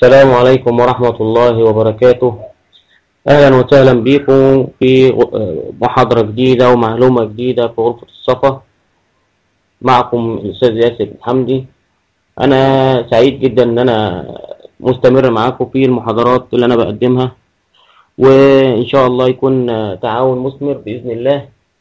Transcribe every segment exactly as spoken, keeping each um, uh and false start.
السلام عليكم ورحمة الله وبركاته. أهلا وسهلا بكم في محاضرة جديدة ومعلومة جديدة في غرفة الصفا. معكم الأستاذ ياسر حمدي. أنا سعيد جدا إن أنا مستمر معاكم في المحاضرات اللي أنا بقدمها، وإن شاء الله يكون تعاون مثمر بإذن الله.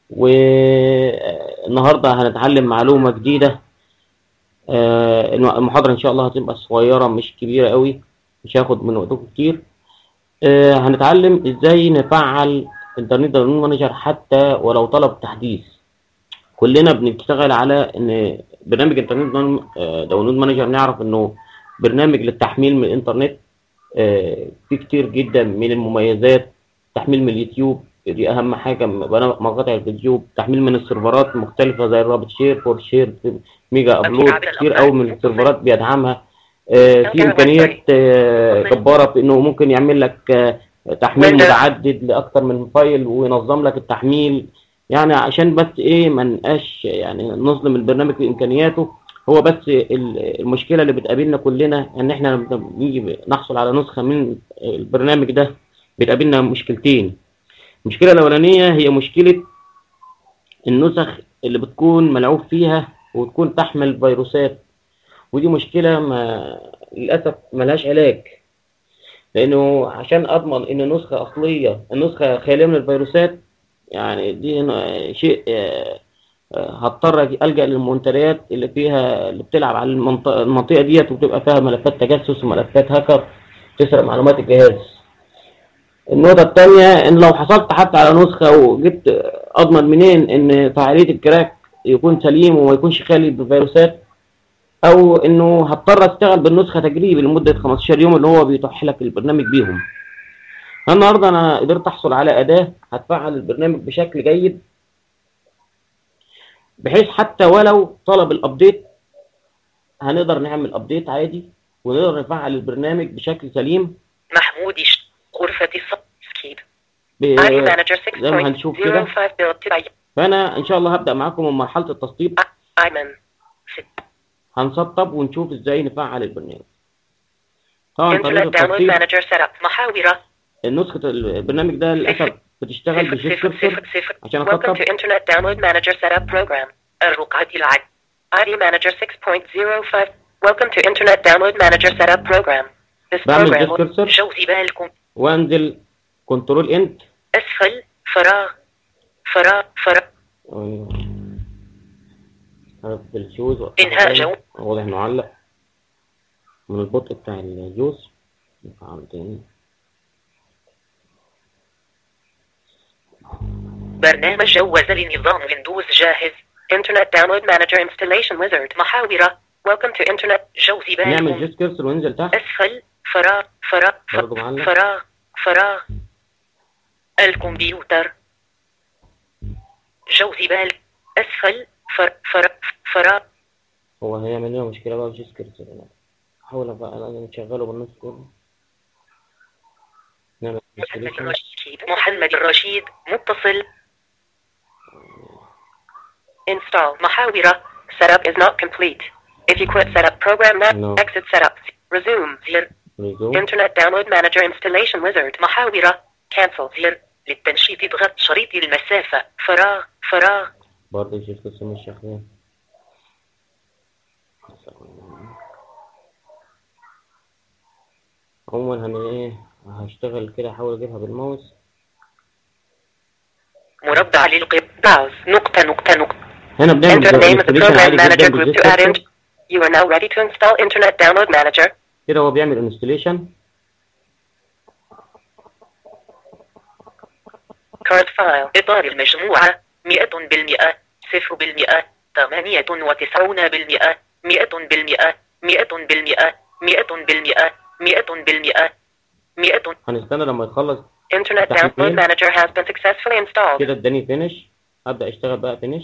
والنهاردة هنتعلم معلومة جديدة. المحاضرة إن شاء الله هتبقى صغيرة مش كبيرة قوي، مش هاخد من وقتكم كتير. آه هنتعلم ازاي نفعل انترنت داونلود مانجر حتى ولو طلب تحديث. كلنا بنشتغل على ان برنامج انترنت داونلود مانجر نعرف انه برنامج للتحميل من الانترنت. آه في كتير جدا من المميزات، تحميل من اليوتيوب دي اهم حاجه، مقاطع الفيديو، تحميل من السيرفرات المختلفه زي الرابط شير، فور شير، ميجا ابلود، كتير قوي من السيرفرات بيدعمها. في امكانيات جباره في انه ممكن يعمل لك تحميل متعدد لاكثر من فايل وينظم لك التحميل. يعني عشان بس ايه ما نبقاش يعني نظلم البرنامج في امكانياته، هو بس المشكله اللي بتقابلنا كلنا ان احنا لما بنيجي نحصل على نسخه من البرنامج ده بتقابلنا مشكلتين. المشكله الاولانيه هي مشكله النسخ اللي بتكون ملعوب فيها وتكون تحمل فيروسات، ودي مشكلة ما للأسف ملهاش علاج، لأنه عشان أضمن إن نسخة أصلية النسخة خالية من الفيروسات، يعني دي شيء هضطر ألجأ للمنتديات اللي فيها اللي بتلعب على المنطقة, المنطقة ديت، وبتبقى فيها ملفات تجسس وملفات هاكر تسرق معلومات الجهاز. النقطة الثانية إن لو حصلت حتى على نسخة وجبت، أضمن منين إن فعالية الكراك يكون سليم وما يكونش خالي بالفيروسات، او انه هضطر اشتغل بالنسخه تجريبي لمده خمستاشر يوم اللي هو بيتيح لك البرنامج بيهم. النهارده انا قدرت احصل على اداه هتفعل البرنامج بشكل جيد، بحيث حتى ولو طلب الابديت هنقدر نعمل ابديت عادي ونقدر نفعل البرنامج بشكل سليم. محمود غرفه السكيب زي ما هنشوف كده. فانا ان شاء الله هبدا معاكم من مرحله التسطيب. هنسطب ونشوف ازاي نفعل البرنامج. طبعا طريقه التسطيب محاورة النسخه البرنامج ده للاسف بتشتغل بالجيت كيرسر. عشان اسطب Welcome to Internet Download Manager Setup Program. الرقعة العد آي دي Manager ستة نقطة صفر خمسة. Welcome to Internet Download Manager Setup Program. This بعمل جيت program كيرسر جوزي بالكم وانزل كنترول انت اسفل فراغ فراغ فراغ بالجوز انهاء جو. واضح انه علق من البطء بتاع الجوز. نفعل تاني. برنامج جوز لنظام ويندوز جاهز. Internet Download Manager Installation Wizard محاورة. Welcome to Internet جوزي بالكم. نعمل جيت كيرسر وننزل تحت. اسفل فراغ فراغ فراغ فراغ الكمبيوتر جوزي بال اسفل فر فر فراغ. هو هيعمل لنا مشكله بقى في جيت كيرسر. حاول بقى انا نشغله بالنص كله. نعمل محمد الرشيد متصل. Install محاورة. Setup is not complete. If you quit setup program now, no. Exit setup. Resume زر. Resume. Internet Download Manager Installation Wizard محاورة. Cancel زر. للتنشيط اضغط شريط المسافة. فراغ فراغ. برضه جيت كيرسر مش شغال. عموما هن ايه هشتغل كده، احاول اجيبها بالماوس. مربع للقب باوز نقطة نقطة نقطة. هنا بنعمل انستليشن عادي جدا بالجيت كيرسر. You are now ready to install Internet Download Manager. كده هو بيعمل انستليشن. Current file إطار المجموعة مئة بالمئة صفر بالمئة ثمانية وتسعون بالمئة مئة بالمئة مئة بالمئة مئة بالمئة مئة بالمئة مئة. هنستنى لما يخلص. Internet Download Manager has been successfully installed. كده اداني فينيش. هبدأ اشتغل بقى فينيش.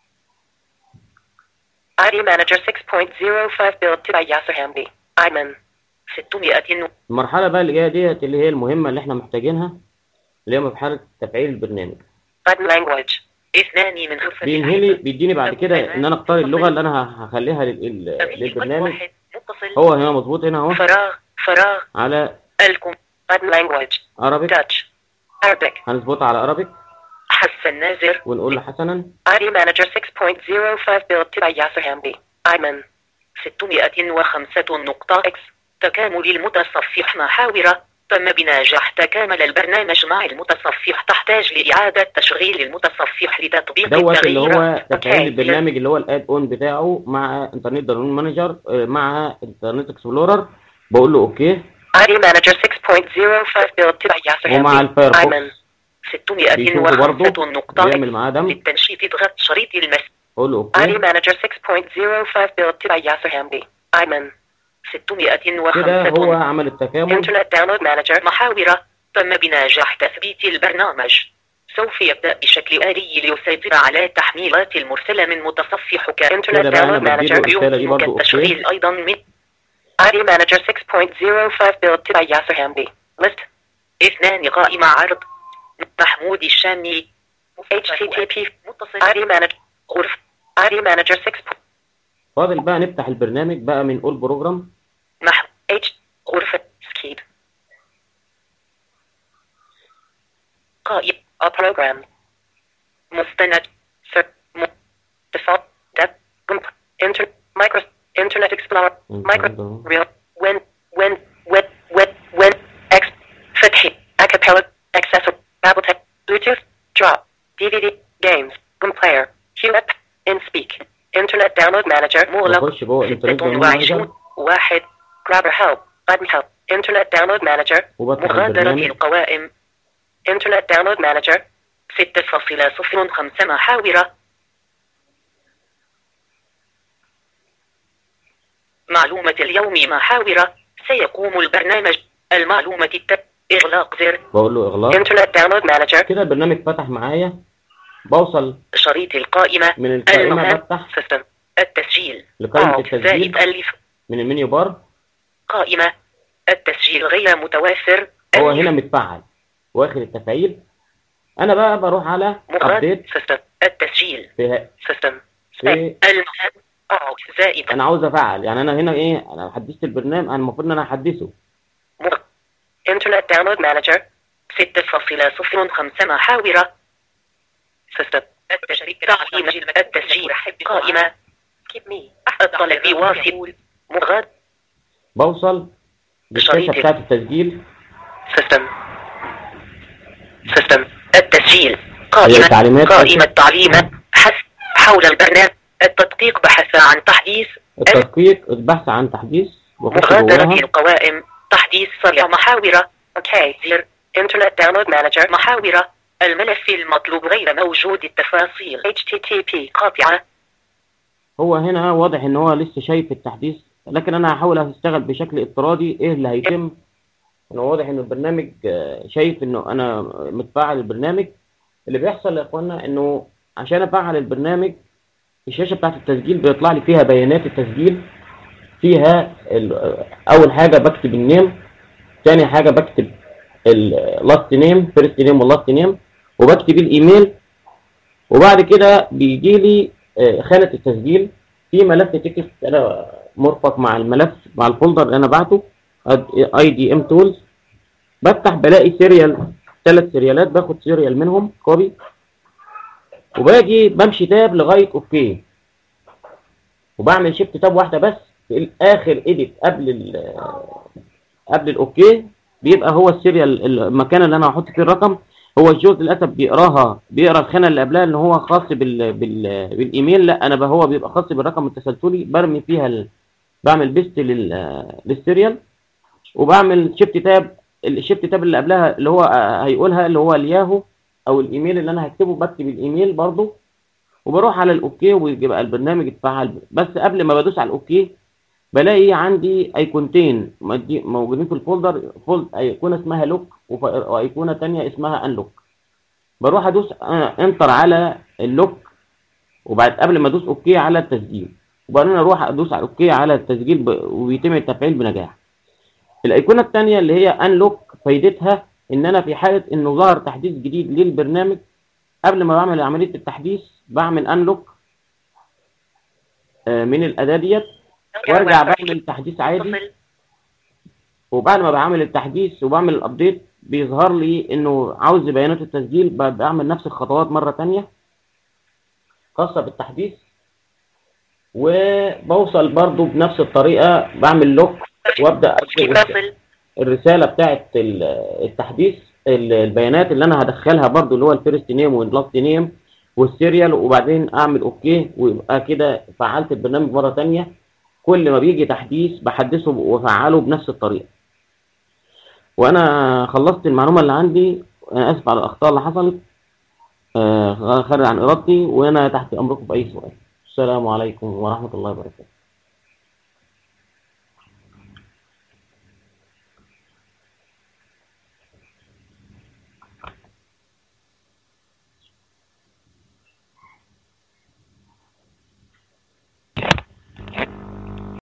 آي دي Manager ستة نقطة صفر خمسة built by ياسر حمدي. أيمن ستمائة. المرحلة بقى اللي جاية ديت اللي هي المهمة اللي احنا محتاجينها، اللي هي مرحلة تفعيل البرنامج. Button language اثنان من غرفة. بينهلي بيديني بعد كده ان انا اختار اللغة اللي انا هخليها لل... للبرنامج. هو هنا مظبوط هنا اهو. فراغ فراغ. على الكم. language. Arabic. Dutch. Arabic. هنظبطها على Arabic حسن نازر. ونقول له حسنا. آي دي Manager ستة نقطة صفر خمسة build by ياسر همدي. أيمن. ستمائة وخمسة نقطة إكس. تكامل المتصفح محاورة. تم بنجاح تكامل البرنامج مع المتصفح. تحتاج لإعادة تشغيل المتصفح لتطبيق دوت اللي هو التغييرات. تفعيل البرنامج اللي هو الاد اون بتاعه مع انترنت داونلود مانجر مع انترنت اكسبلورر. بقول له اوكي. آي دي Manager ستة نقطة صفر خمسة build by ياسر همدي. ومع الفايرفوكس ستمائة وخمسة نقطة بيعمل معاه دمج. للتنشيط اضغط شريط المس. قول له اوكي. آي دي Manager ستة نقطة صفر خمسة build by ياسر همدي. أيمن. ستمائة وخمسة. كده هو عمل التكامل. انترنت داونلود مانجر محاورة. تم بنجاح تثبيت البرنامج. سوف يبدأ بشكل آلي ليسيطر على التحميلات المرسلة من متصفحك. انترنت داونلود مانجر يمكنك التشغيل أيضا من آي دي Manager ستة نقطة صفر خمسة build by ياسر همدي. list. اثنان قائمة عرض. محمود الشامي. إتش تي تي بي. متصل. آي دي Manager. غرف. آي دي Manager ستة. فاضل بقى نفتح البرنامج بقى من اول بروجرام. مح اتش غرفة سكيب. قائم a program. مستند سر م default deb inter micro internet explorer micro real when when when when when x فتحي acapella accessor babble bluetooth drop D V D games room player queue up in speak internet download manager مغلق. ستة وعشرين واحد grabber help button help internet download manager مغادرة القوائم internet download manager ستة فاصلة صفر خمسة محاورة. معلومة اليوم محاورة. سيقوم البرنامج المعلومة الت... إغلاق زر. بقول له إغلاق. internet download manager. كده البرنامج فتح معايا. بوصل شريط القائمة. من القائمة بفتح سيستم التسجيل لقائمة التسجيل ألف. من المنيو بار. قائمة التسجيل غير متوافر. هو هنا متفعل واخد التفعيل. انا بقى بروح على ابديت سيستم التسجيل في سيستم في زائد. انا عاوز افعل يعني انا هنا ايه انا حدثت البرنامج انا المفروض ان انا احدثه. انترنت داونلود مانجر ستة فاصلة صفر خمسة محاورة. سيستم التشريك تعليم التسجيل قائمة الطلب واصل مغاد. بوصل للشاشة بتاعت التسجيل. سيستم سيستم التسجيل قائمة قائمة تعليم حث حول البرنامج التدقيق بحث عن تحديث. التدقيق البحث عن تحديث. مغادرة القوائم تحديث سريع محاورة. اوكي زر انترنت داونلود مانجر محاورة. الملف المطلوب غير موجود التفاصيل إتش تي تي بي قاطعة. هو هنا واضح ان هو لسه شايف التحديث لكن انا هحاول اشتغل بشكل افتراضي ايه اللي هيتم. انه واضح ان البرنامج شايف انه انا متفعل البرنامج. اللي بيحصل يا اخوانا انه عشان افعل البرنامج الشاشه بتاعت التسجيل بيطلع لي فيها بيانات التسجيل. فيها اول حاجه بكتب النيم. ثاني حاجه بكتب اللاست نيم فيرست نيم واللاست نيم وبكتب الايميل. وبعد كده بيجي لي خانه التسجيل في ملف تكست انا مرفق مع الملف مع الفولدر اللي انا بعته اي دي ام تولز. بفتح بلاقي سيريال ثلاث سيريالات باخد سيريال منهم كوبي وباجي بمشي تاب لغايه اوكي وبعمل شيفت تاب واحده بس في الاخر اديت قبل ال قبل الاوكي بيبقى هو السيريال المكان اللي انا هحط فيه الرقم. هو الجزء للاسف بيقراها بيقرا الخانه اللي قبلها ان هو خاص بال... بال... بالايميل. لا انا بقى هو بيبقى خاص بالرقم التسلسلي برمي فيها ال... بعمل بيست لل... للسيريال وبعمل شيفت تاب. الشيفت تاب اللي قبلها اللي هو هيقولها اللي هو الياهو او الايميل اللي انا هكتبه بكتب الايميل برضو وبروح على الاوكي ويبقى البرنامج اتفعل. بس قبل ما بدوس على الاوكي بلاقي عندي ايقونتين موجودين في الفولدر. فولد ايقونه اسمها لوك وايقونه ثانيه اسمها انلوك. بروح ادوس انتر على اللوك وبعد قبل ما ادوس اوكي على التسجيل وبعدين اروح ادوس على اوكي على التسجيل ب... ويتم التفعيل بنجاح. الايقونه الثانيه اللي هي انلوك فايدتها ان انا في حاله انه ظهر تحديث جديد للبرنامج قبل ما بعمل عمليه التحديث بعمل انلوك من الاداه ديت وارجع بعمل تحديث عادي وبعد ما بعمل التحديث وبعمل الابديت بيظهر لي انه عاوز بيانات التسجيل، بعمل نفس الخطوات مرة تانية خاصة بالتحديث، وبوصل برضو بنفس الطريقة بعمل لوك وابدأ اكتب الرسالة بتاعت التحديث، البيانات اللي انا هدخلها برضو اللي هو الفيرست نيم واللاست نيم والسيريال، وبعدين اعمل اوكي، ويبقى كده فعلت البرنامج مرة تانية. كل ما بيجي تحديث بحدثه وافعله بنفس الطريقة. وانا خلصت المعلومة اللي عندي، انا اسف على الاخطاء اللي حصلت آه خارج عن ارادتي، وانا تحت امركم في اي سؤال. السلام عليكم ورحمة الله وبركاته.